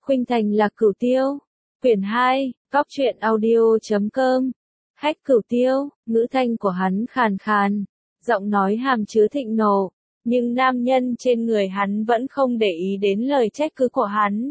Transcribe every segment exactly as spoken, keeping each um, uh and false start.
Khuynh Thành là Cửu Tiêu. Quyển hai, góc truyện audio chấm com. Hách Cửu Tiêu, ngữ thanh của hắn khàn khàn, giọng nói hàm chứa thịnh nộ, nhưng nam nhân trên người hắn vẫn không để ý đến lời trách cứ của hắn.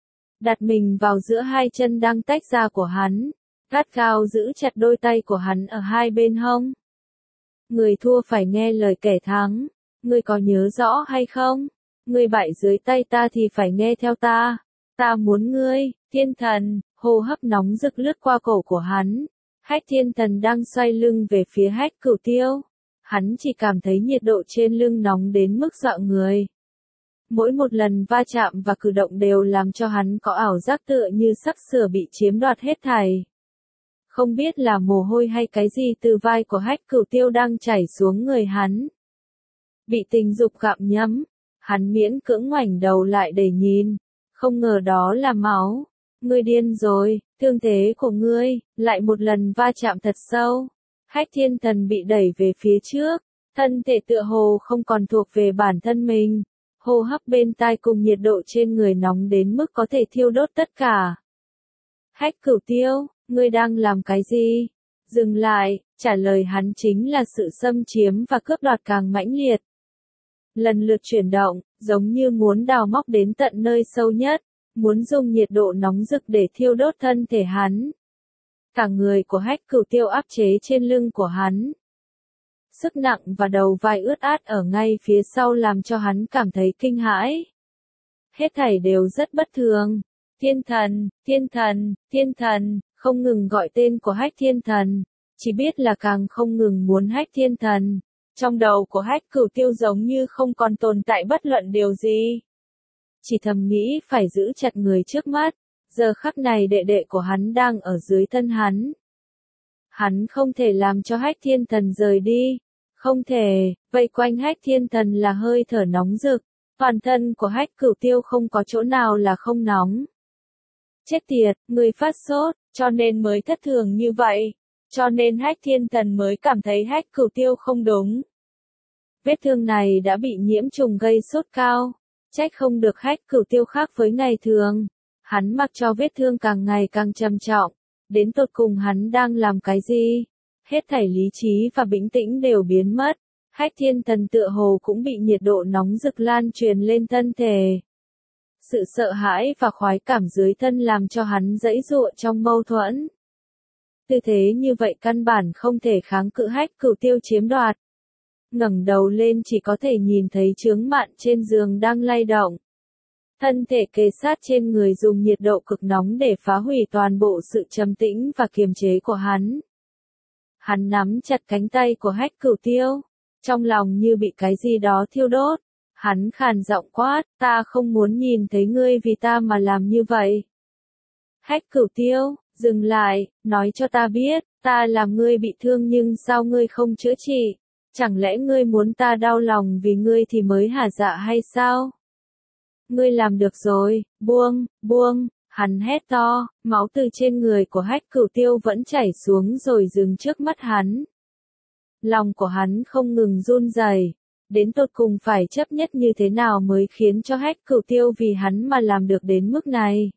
Đặt mình vào giữa hai chân đang tách ra của hắn, gắt gao giữ chặt đôi tay của hắn ở hai bên hông. Người thua phải nghe lời kẻ thắng, ngươi có nhớ rõ hay không? Ngươi bại dưới tay ta thì phải nghe theo ta. Ta muốn ngươi, Thiên Thần, hô hấp nóng rực lướt qua cổ của hắn. Hách Thiên Thần đang xoay lưng về phía Hách Cửu Tiêu. Hắn chỉ cảm thấy nhiệt độ trên lưng nóng đến mức dọa người. Mỗi một lần va chạm và cử động đều làm cho hắn có ảo giác tựa như sắp sửa bị chiếm đoạt hết thảy. Không biết là mồ hôi hay cái gì từ vai của Hách Cửu Tiêu đang chảy xuống người hắn. Bị tình dục gặm nhấm, hắn miễn cưỡng ngoảnh đầu lại để nhìn, không ngờ đó là máu. Ngươi điên rồi, thương thế của ngươi, lại một lần va chạm thật sâu. Hách Thiên Thần bị đẩy về phía trước, thân thể tựa hồ không còn thuộc về bản thân mình. Hô hấp bên tai cùng nhiệt độ trên người nóng đến mức có thể thiêu đốt tất cả. Hách Cửu Tiêu, ngươi đang làm cái gì? Dừng lại, trả lời hắn chính là sự xâm chiếm và cướp đoạt càng mãnh liệt. Lần lượt chuyển động, giống như muốn đào móc đến tận nơi sâu nhất, muốn dùng nhiệt độ nóng rực để thiêu đốt thân thể hắn. Cả người của Hách Cửu Tiêu áp chế trên lưng của hắn. Sức nặng và đầu vai ướt át ở ngay phía sau làm cho hắn cảm thấy kinh hãi. Hết thảy đều rất bất thường. Thiên Thần, Thiên Thần, Thiên Thần, không ngừng gọi tên của Hách Thiên Thần, chỉ biết là càng không ngừng muốn Hách Thiên Thần. Trong đầu của Hách Cửu Tiêu giống như không còn tồn tại bất luận điều gì. Chỉ thầm nghĩ phải giữ chặt người trước mắt, giờ khắc này đệ đệ của hắn đang ở dưới thân hắn. Hắn không thể làm cho Hách Thiên Thần rời đi, không thể, vây quanh Hách Thiên Thần là hơi thở nóng rực, toàn thân của Hách Cửu Tiêu không có chỗ nào là không nóng. Chết tiệt, người phát sốt, cho nên mới thất thường như vậy, cho nên Hách Thiên Thần mới cảm thấy Hách Cửu Tiêu không đúng. Vết thương này đã bị nhiễm trùng gây sốt cao, trách không được Hách Cửu Tiêu khác với ngày thường. Hắn mặc cho vết thương càng ngày càng trầm trọng, đến tột cùng hắn đang làm cái gì? Hết thảy lý trí và bình tĩnh đều biến mất. Hách Thiên Thần tựa hồ cũng bị nhiệt độ nóng rực lan truyền lên thân thể. Sự sợ hãi và khoái cảm dưới thân làm cho hắn giãy giụa trong mâu thuẫn. Tư thế như vậy căn bản không thể kháng cự Hách Cửu Tiêu chiếm đoạt. Ngẩng đầu lên chỉ có thể nhìn thấy chướng mạn trên giường đang lay động. Thân thể kề sát trên người dùng nhiệt độ cực nóng để phá hủy toàn bộ sự trầm tĩnh và kiềm chế của hắn. Hắn nắm chặt cánh tay của Hách Cửu Tiêu, trong lòng như bị cái gì đó thiêu đốt. Hắn khàn giọng quát, ta không muốn nhìn thấy ngươi vì ta mà làm như vậy. Hách Cửu Tiêu, dừng lại, nói cho ta biết, ta làm ngươi bị thương nhưng sao ngươi không chữa trị? Chẳng lẽ ngươi muốn ta đau lòng vì ngươi thì mới hả dạ hay sao? Ngươi làm được rồi, buông, buông, hắn hét to, máu từ trên người của Hách Cửu Tiêu vẫn chảy xuống rồi dừng trước mắt hắn. Lòng của hắn không ngừng run rẩy, đến tột cùng phải chấp nhất như thế nào mới khiến cho Hách Cửu Tiêu vì hắn mà làm được đến mức này.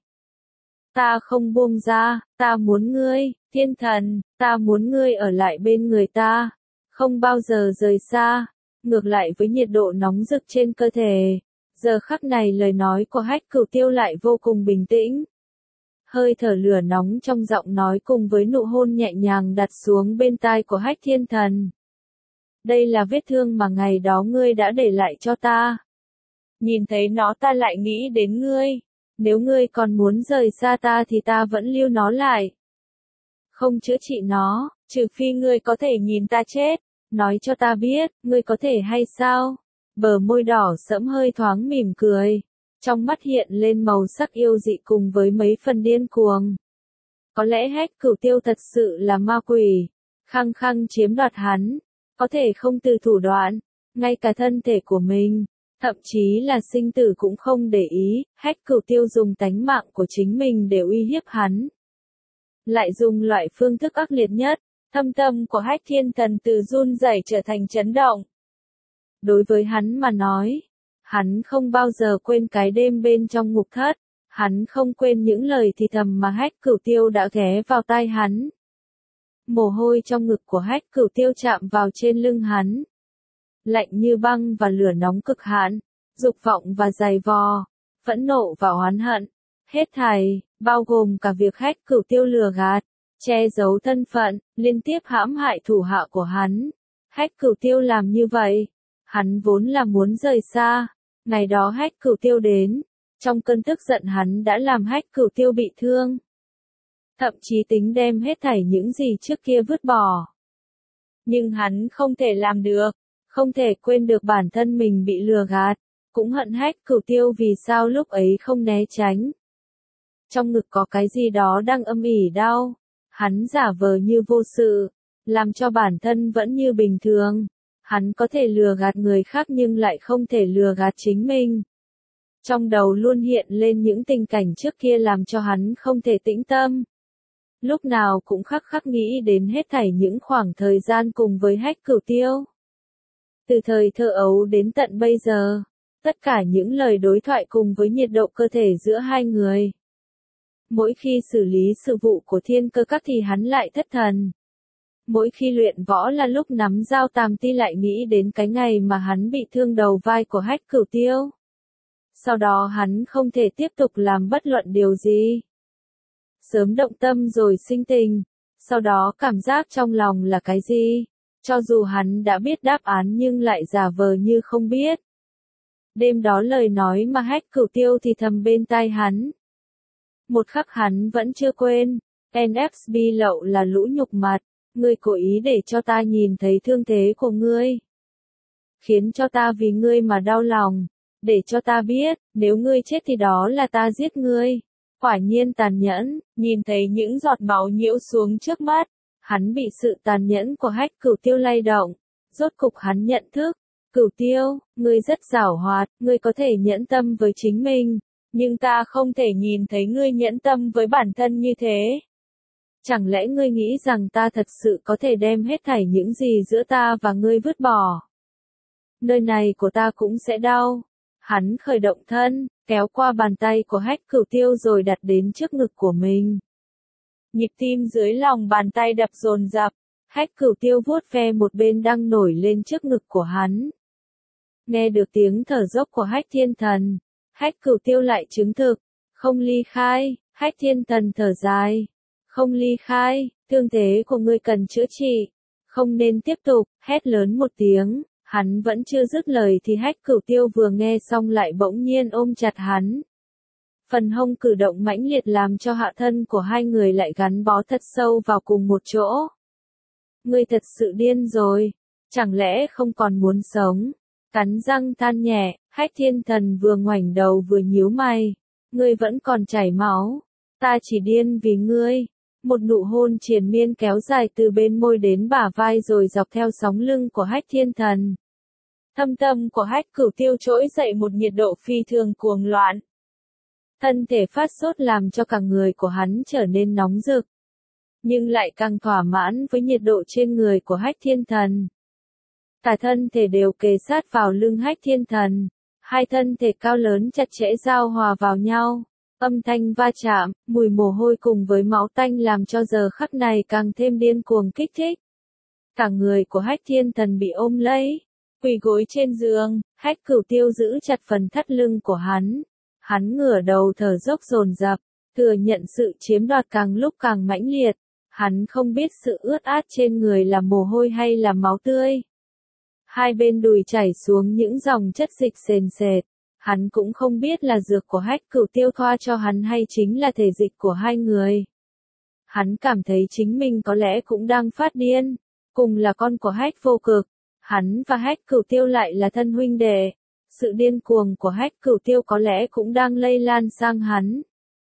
Ta không buông ra, ta muốn ngươi, Thiên Thần, ta muốn ngươi ở lại bên người ta, không bao giờ rời xa. Ngược lại với nhiệt độ nóng rực trên cơ thể, giờ khắc này lời nói của Hách Cửu Tiêu lại vô cùng bình tĩnh. Hơi thở lửa nóng trong giọng nói cùng với nụ hôn nhẹ nhàng đặt xuống bên tai của Hách Thiên Thần. Đây là vết thương mà ngày đó ngươi đã để lại cho ta. Nhìn thấy nó ta lại nghĩ đến ngươi. Nếu ngươi còn muốn rời xa ta thì ta vẫn lưu nó lại. Không chữa trị nó, trừ phi ngươi có thể nhìn ta chết. Nói cho ta biết, ngươi có thể hay sao? Bờ môi đỏ sẫm hơi thoáng mỉm cười. Trong mắt hiện lên màu sắc yêu dị cùng với mấy phần điên cuồng. Có lẽ Hách Cửu Tiêu thật sự là ma quỷ. Khăng khăng chiếm đoạt hắn. Có thể không từ thủ đoạn. Ngay cả thân thể của mình. Thậm chí là sinh tử cũng không để ý. Hách Cửu Tiêu dùng tánh mạng của chính mình để uy hiếp hắn. Lại dùng loại phương thức ác liệt nhất. Thâm tâm của Hách Thiên Thần từ run rẩy trở thành chấn động. Đối với hắn mà nói, hắn không bao giờ quên cái đêm bên trong ngục thất. Hắn không quên những lời thì thầm mà Hách Cửu Tiêu đã ghé vào tai hắn. Mồ hôi trong ngực của Hách Cửu Tiêu chạm vào trên lưng hắn. Lạnh như băng và lửa nóng cực hạn, dục vọng và giày vò, phẫn nộ và oán hận. Hết thảy, bao gồm cả việc Hách Cửu Tiêu lừa gạt, che giấu thân phận, liên tiếp hãm hại thủ hạ của hắn. Hách Cửu Tiêu làm như vậy, hắn vốn là muốn rời xa. Ngày đó Hách Cửu Tiêu đến, trong cơn tức giận hắn đã làm Hách Cửu Tiêu bị thương. Thậm chí tính đem hết thảy những gì trước kia vứt bỏ. Nhưng hắn không thể làm được, không thể quên được bản thân mình bị lừa gạt, cũng hận Hách Cửu Tiêu vì sao lúc ấy không né tránh. Trong ngực có cái gì đó đang âm ỉ đau, hắn giả vờ như vô sự, làm cho bản thân vẫn như bình thường. Hắn có thể lừa gạt người khác nhưng lại không thể lừa gạt chính mình. Trong đầu luôn hiện lên những tình cảnh trước kia làm cho hắn không thể tĩnh tâm. Lúc nào cũng khắc khắc nghĩ đến hết thảy những khoảng thời gian cùng với Hách Cửu Tiêu. Từ thời thơ ấu đến tận bây giờ, tất cả những lời đối thoại cùng với nhiệt độ cơ thể giữa hai người. Mỗi khi xử lý sự vụ của thiên cơ các thì hắn lại thất thần. Mỗi khi luyện võ là lúc nắm dao tàm ti lại nghĩ đến cái ngày mà hắn bị thương đầu vai của Hách Cửu Tiêu. Sau đó hắn không thể tiếp tục làm bất luận điều gì. Sớm động tâm rồi sinh tình, sau đó cảm giác trong lòng là cái gì? Cho dù hắn đã biết đáp án nhưng lại giả vờ như không biết. Đêm đó lời nói mà Hách Cửu Tiêu thì thầm bên tai hắn. Một khắc hắn vẫn chưa quên, en ép bê lậu là lũ nhục mặt, ngươi cố ý để cho ta nhìn thấy thương thế của ngươi. Khiến cho ta vì ngươi mà đau lòng, để cho ta biết, nếu ngươi chết thì đó là ta giết ngươi. Quả nhiên tàn nhẫn, nhìn thấy những giọt máu nhiễu xuống trước mắt, hắn bị sự tàn nhẫn của Hách Cửu Tiêu lay động, rốt cục hắn nhận thức, Cửu Tiêu, ngươi rất giảo hoạt, ngươi có thể nhẫn tâm với chính mình, nhưng ta không thể nhìn thấy ngươi nhẫn tâm với bản thân như thế. Chẳng lẽ ngươi nghĩ rằng ta thật sự có thể đem hết thảy những gì giữa ta và ngươi vứt bỏ? Nơi này của ta cũng sẽ đau. Hắn khởi động thân, kéo qua bàn tay của Hách Cửu Tiêu rồi đặt đến trước ngực của mình. Nhịp tim dưới lòng bàn tay đập dồn dập, Hách Cửu Tiêu vuốt ve một bên đang nổi lên trước ngực của hắn. Nghe được tiếng thở dốc của Hách Thiên Thần, Hách Cửu Tiêu lại chứng thực, không ly khai. Hách Thiên Thần thở dài, không ly khai, thương thế của ngươi cần chữa trị, không nên tiếp tục, hét lớn một tiếng. Hắn vẫn chưa dứt lời thì Hách Cửu Tiêu vừa nghe xong lại bỗng nhiên ôm chặt hắn. Phần hông cử động mãnh liệt làm cho hạ thân của hai người lại gắn bó thật sâu vào cùng một chỗ. Ngươi thật sự điên rồi, chẳng lẽ không còn muốn sống? Cắn răng than nhẹ, Hách Thiên Thần vừa ngoảnh đầu vừa nhíu mày. Ngươi vẫn còn chảy máu, ta chỉ điên vì ngươi. Một nụ hôn triền miên kéo dài từ bên môi đến bả vai rồi dọc theo sóng lưng của Hách Thiên Thần. Thâm tâm của Hách Cửu Tiêu trỗi dậy một nhiệt độ phi thường cuồng loạn. Thân thể phát sốt làm cho cả người của hắn trở nên nóng rực. Nhưng lại càng thỏa mãn với nhiệt độ trên người của Hách Thiên Thần. Cả thân thể đều kề sát vào lưng Hách Thiên Thần. Hai thân thể cao lớn chặt chẽ giao hòa vào nhau. Âm thanh va chạm, mùi mồ hôi cùng với máu tanh làm cho giờ khắc này càng thêm điên cuồng kích thích. Cả người của Hách Thiên Thần bị ôm lấy, quỳ gối trên giường, Hách Cửu Tiêu giữ chặt phần thắt lưng của hắn. Hắn ngửa đầu thở dốc dồn dập, thừa nhận sự chiếm đoạt càng lúc càng mãnh liệt. Hắn không biết sự ướt át trên người là mồ hôi hay là máu tươi. Hai bên đùi chảy xuống những dòng chất dịch sền sệt. Hắn cũng không biết là dược của Hách Cửu Tiêu thoa cho hắn hay chính là thể dịch của hai người. Hắn cảm thấy chính mình có lẽ cũng đang phát điên. Cùng là con của Hách Vô Cực, hắn và Hách Cửu Tiêu lại là thân huynh đệ. Sự điên cuồng của Hách Cửu Tiêu có lẽ cũng đang lây lan sang hắn.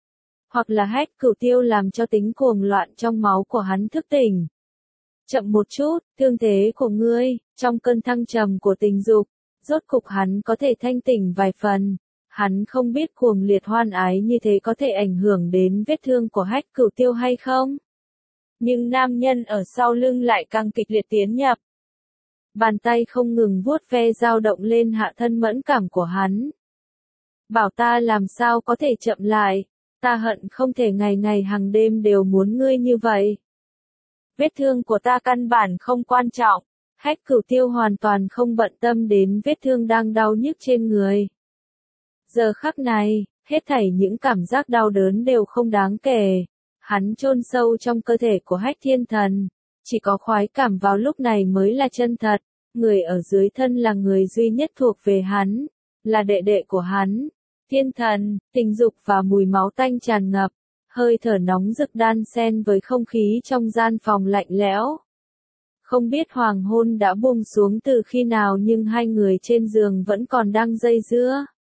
Hoặc là Hách Cửu Tiêu làm cho tính cuồng loạn trong máu của hắn thức tỉnh. Chậm một chút, thương thế của ngươi, trong cơn thăng trầm của tình dục, rốt cục hắn có thể thanh tỉnh vài phần. Hắn không biết cuồng liệt hoan ái như thế có thể ảnh hưởng đến vết thương của Hách Cửu Tiêu hay không. Nhưng nam nhân ở sau lưng lại càng kịch liệt tiến nhập. Bàn tay không ngừng vuốt ve dao động lên hạ thân mẫn cảm của hắn. bảo ta làm sao có thể chậm lại, ta hận không thể ngày ngày hàng đêm đều muốn ngươi như vậy. Vết thương của ta căn bản không quan trọng, Hách Cửu Tiêu hoàn toàn không bận tâm đến vết thương đang đau nhức trên người. Giờ khắc này, hết thảy những cảm giác đau đớn đều không đáng kể, hắn chôn sâu trong cơ thể của Hách Thiên Thần, chỉ có khoái cảm vào lúc này mới là chân thật, người ở dưới thân là người duy nhất thuộc về hắn, là đệ đệ của hắn. Thiên Thần, tình dục và mùi máu tanh tràn ngập, hơi thở nóng rực đan xen với không khí trong gian phòng lạnh lẽo. Không biết hoàng hôn đã buông xuống từ khi nào nhưng hai người trên giường vẫn còn đang dây dưa.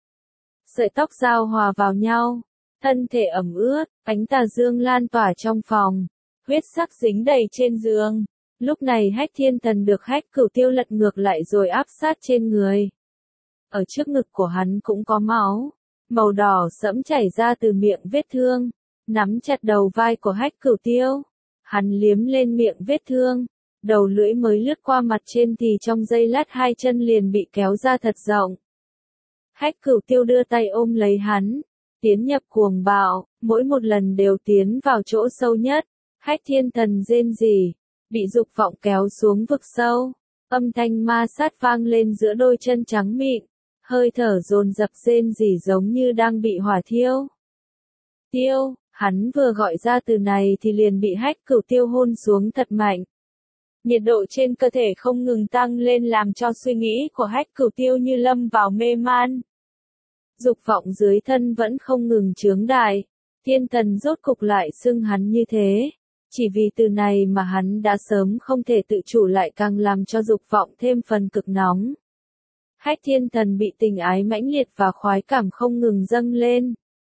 Sợi tóc giao hòa vào nhau, thân thể ẩm ướt, ánh tà dương lan tỏa trong phòng, huyết sắc dính đầy trên giường. Lúc này Hách Thiên Thần được Hách Cửu Tiêu lật ngược lại rồi áp sát trên người. Ở trước ngực của hắn cũng có máu, màu đỏ sẫm chảy ra từ miệng vết thương, nắm chặt đầu vai của Hách Cửu Tiêu. Hắn liếm lên miệng vết thương, đầu lưỡi mới lướt qua mặt trên thì trong giây lát hai chân liền bị kéo ra thật rộng. Hách Cửu Tiêu đưa tay ôm lấy hắn, tiến nhập cuồng bạo, mỗi một lần đều tiến vào chỗ sâu nhất. Hách Thiên Thần rên rỉ, bị dục vọng kéo xuống vực sâu, âm thanh ma sát vang lên giữa đôi chân trắng mịn, hơi thở dồn dập rên rỉ giống như đang bị hỏa thiêu. Tiêu, hắn vừa gọi ra từ này thì liền bị Hách Cửu Tiêu hôn xuống thật mạnh. Nhiệt độ trên cơ thể không ngừng tăng lên làm cho suy nghĩ của Hách Cửu Tiêu như lâm vào mê man. Dục vọng dưới thân vẫn không ngừng chướng đại, Thiên Thần rốt cục lại xưng hắn như thế. Chỉ vì từ này mà hắn đã sớm không thể tự chủ lại càng làm cho dục vọng thêm phần cực nóng. Hách Thiên Thần bị tình ái mãnh liệt và khoái cảm không ngừng dâng lên.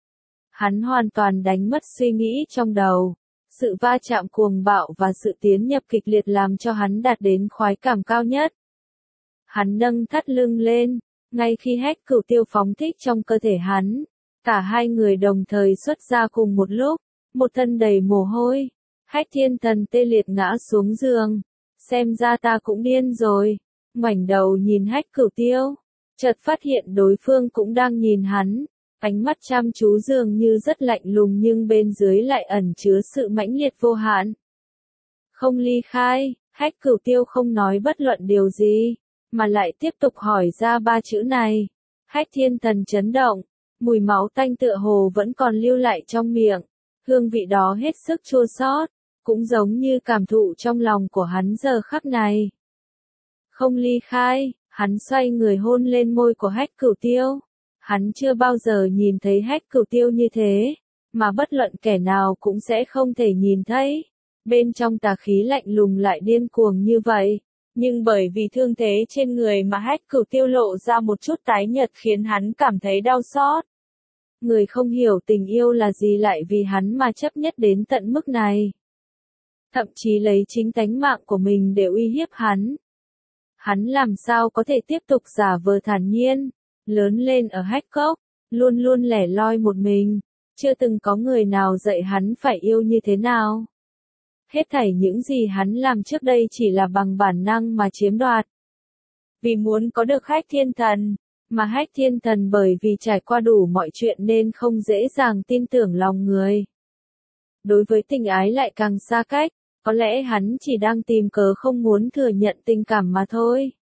Hắn hoàn toàn đánh mất suy nghĩ trong đầu. Sự va chạm cuồng bạo và sự tiến nhập kịch liệt làm cho hắn đạt đến khoái cảm cao nhất. Hắn nâng thắt lưng lên, ngay khi Hách Cửu Tiêu phóng thích trong cơ thể hắn. Cả hai người đồng thời xuất ra cùng một lúc, một thân đầy mồ hôi. Hách Thiên Thần tê liệt ngã xuống giường, xem ra ta cũng điên rồi, ngoảnh đầu nhìn Hách Cửu Tiêu, chợt phát hiện đối phương cũng đang nhìn hắn, ánh mắt chăm chú dường như rất lạnh lùng nhưng bên dưới lại ẩn chứa sự mãnh liệt vô hạn. Không ly khai, Hách Cửu Tiêu không nói bất luận điều gì, mà lại tiếp tục hỏi ra ba chữ này. Hách Thiên Thần chấn động, mùi máu tanh tựa hồ vẫn còn lưu lại trong miệng, hương vị đó hết sức chua xót. Cũng giống như cảm thụ trong lòng của hắn giờ khắc này. Không ly khai, hắn xoay người hôn lên môi của Hách Cửu Tiêu. Hắn chưa bao giờ nhìn thấy Hách Cửu Tiêu như thế, mà bất luận kẻ nào cũng sẽ không thể nhìn thấy. Bên trong tà khí lạnh lùng lại điên cuồng như vậy, nhưng bởi vì thương thế trên người mà Hách Cửu Tiêu lộ ra một chút tái nhợt khiến hắn cảm thấy đau xót. Người không hiểu tình yêu là gì lại vì hắn mà chấp nhất đến tận mức này. Thậm chí lấy chính tánh mạng của mình để uy hiếp hắn. Hắn làm sao có thể tiếp tục giả vờ thản nhiên, lớn lên ở Hách Cốc, luôn luôn lẻ loi một mình, chưa từng có người nào dạy hắn phải yêu như thế nào. Hết thảy những gì hắn làm trước đây chỉ là bằng bản năng mà chiếm đoạt. Vì muốn có được Hách Thiên Thần, mà Hách Thiên Thần bởi vì trải qua đủ mọi chuyện nên không dễ dàng tin tưởng lòng người. Đối với tình ái lại càng xa cách. Có lẽ hắn chỉ đang tìm cớ không muốn thừa nhận tình cảm mà thôi.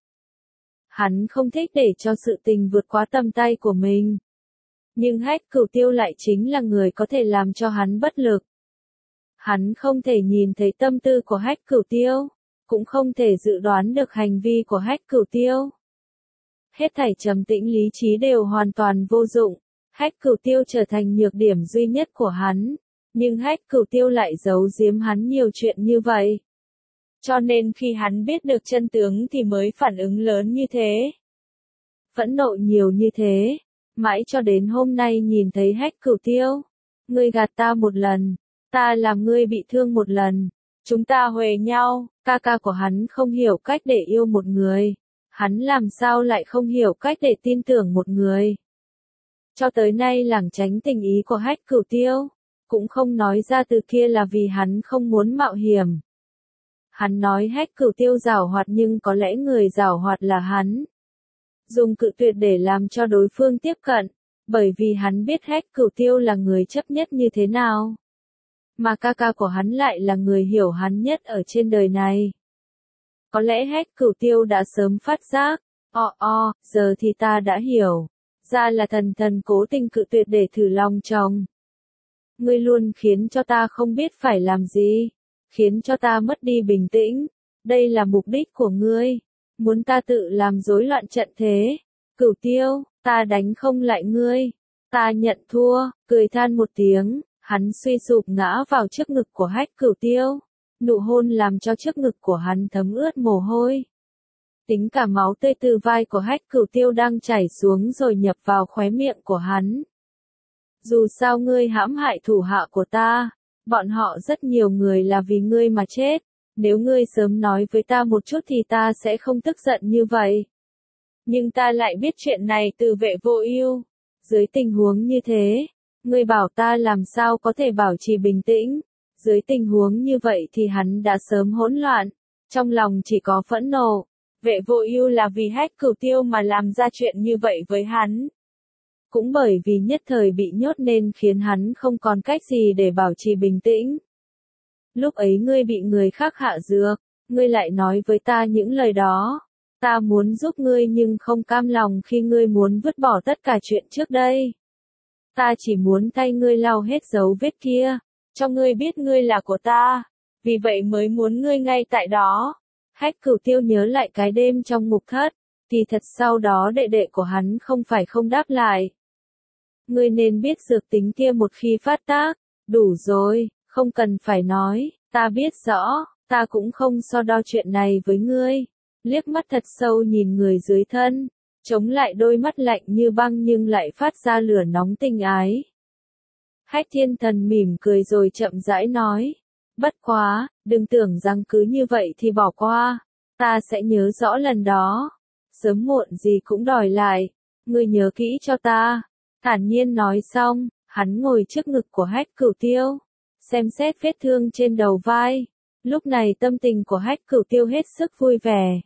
Hắn không thích để cho sự tình vượt quá tầm tay của mình. Nhưng Hách Cửu Tiêu lại chính là người có thể làm cho hắn bất lực. Hắn không thể nhìn thấy tâm tư của Hách Cửu Tiêu, cũng không thể dự đoán được hành vi của Hách Cửu Tiêu. Hết thảy trầm tĩnh lý trí đều hoàn toàn vô dụng, Hách Cửu Tiêu trở thành nhược điểm duy nhất của hắn. Nhưng Hách Cửu Tiêu lại giấu giếm hắn nhiều chuyện như vậy. Cho nên khi hắn biết được chân tướng thì mới phản ứng lớn như thế. Phẫn nộ nhiều như thế, mãi cho đến hôm nay nhìn thấy Hách Cửu Tiêu. Ngươi gạt ta một lần, ta làm ngươi bị thương một lần, chúng ta huề nhau, ca ca của hắn không hiểu cách để yêu một người. Hắn làm sao lại không hiểu cách để tin tưởng một người. Cho tới nay lảng tránh tình ý của Hách Cửu Tiêu. Cũng không nói ra từ kia là vì hắn không muốn mạo hiểm. Hắn nói Hách Cửu Tiêu giảo hoạt nhưng có lẽ người giảo hoạt là hắn. Dùng cự tuyệt để làm cho đối phương tiếp cận, Bởi vì hắn biết Hách Cửu Tiêu là người chấp nhất như thế nào. Mà ca ca của hắn lại là người hiểu hắn nhất ở trên đời này. Có lẽ Hách Cửu Tiêu đã sớm phát giác. O o, giờ thì ta đã hiểu. Ra là thần thần cố tình cự tuyệt để thử lòng chồng. Ngươi luôn khiến cho ta không biết phải làm gì. Khiến cho ta mất đi bình tĩnh. Đây là mục đích của ngươi. Muốn ta tự làm rối loạn trận thế. Cửu Tiêu, ta đánh không lại ngươi. Ta nhận thua, cười than một tiếng, hắn suy sụp ngã vào trước ngực của Hách Cửu Tiêu. Nụ hôn làm cho trước ngực của hắn thấm ướt mồ hôi. Tính cả máu tươi từ vai của Hách Cửu Tiêu đang chảy xuống rồi nhập vào khóe miệng của hắn. Dù sao ngươi hãm hại thủ hạ của ta, bọn họ rất nhiều người là vì ngươi mà chết. Nếu ngươi sớm nói với ta một chút thì ta sẽ không tức giận như vậy. Nhưng ta lại biết chuyện này từ Vệ Vô Ưu. Dưới tình huống như thế, ngươi bảo ta làm sao có thể bảo trì bình tĩnh. Dưới tình huống như vậy thì hắn đã sớm hỗn loạn, trong lòng chỉ có phẫn nộ. Vệ Vô Ưu là vì Hách Cửu Tiêu mà làm ra chuyện như vậy với hắn. Cũng bởi vì nhất thời bị nhốt nên khiến hắn không còn cách gì để bảo trì bình tĩnh. Lúc ấy ngươi bị người khác hạ dược, ngươi lại nói với ta những lời đó. Ta muốn giúp ngươi nhưng không cam lòng khi ngươi muốn vứt bỏ tất cả chuyện trước đây. Ta chỉ muốn thay ngươi lau hết dấu vết kia, cho ngươi biết ngươi là của ta, vì vậy mới muốn ngươi ngay tại đó. Hách Cửu Tiêu nhớ lại cái đêm trong ngục thất, thì thật sau đó đệ đệ của hắn không phải không đáp lại. Ngươi nên biết dược tính kia một khi phát tác, đủ rồi, không cần phải nói, ta biết rõ, ta cũng không so đo chuyện này với ngươi. Liếc mắt thật sâu nhìn người dưới thân, chống lại đôi mắt lạnh như băng nhưng lại phát ra lửa nóng tình ái. Hách Thiên Thần mỉm cười rồi chậm rãi nói, bất quá, đừng tưởng rằng cứ như vậy thì bỏ qua, ta sẽ nhớ rõ lần đó, sớm muộn gì cũng đòi lại, ngươi nhớ kỹ cho ta. Thản nhiên nói xong, hắn ngồi trước ngực của Hách Cửu Tiêu, xem xét vết thương trên đầu vai. Lúc này tâm tình của Hách Cửu Tiêu hết sức vui vẻ.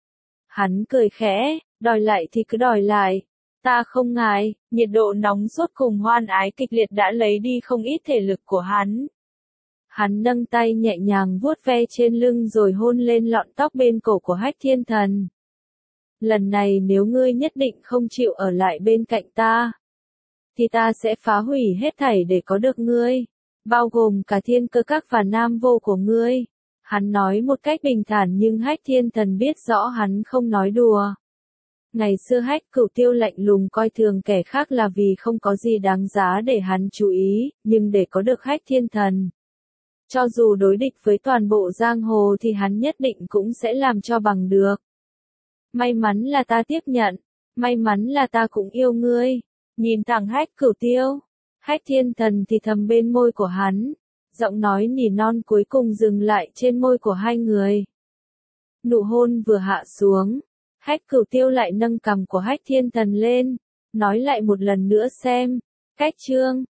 Hắn cười khẽ, đòi lại thì cứ đòi lại. Ta không ngại, nhiệt độ nóng sốt cùng hoan ái kịch liệt đã lấy đi không ít thể lực của hắn. Hắn nâng tay nhẹ nhàng vuốt ve trên lưng rồi hôn lên lọn tóc bên cổ của Hách Thiên Thần. Lần này nếu ngươi nhất định không chịu ở lại bên cạnh ta, thì ta sẽ phá hủy hết thảy để có được ngươi, bao gồm cả thiên cơ các và nam vô của ngươi. Hắn nói một cách bình thản nhưng Hách Thiên Thần biết rõ hắn không nói đùa. Ngày xưa Hách Cửu Tiêu lạnh lùng coi thường kẻ khác là vì không có gì đáng giá để hắn chú ý, nhưng để có được Hách Thiên Thần, cho dù đối địch với toàn bộ giang hồ thì hắn nhất định cũng sẽ làm cho bằng được. May mắn là ta tiếp nhận, may mắn là ta cũng yêu ngươi. Nhìn thẳng Hách Cửu Tiêu, Hách Thiên Thần thì thầm bên môi của hắn, giọng nói nỉ non cuối cùng dừng lại trên môi của hai người. Nụ hôn vừa hạ xuống, Hách Cửu Tiêu lại nâng cằm của Hách Thiên Thần lên, nói lại một lần nữa xem. Cách chương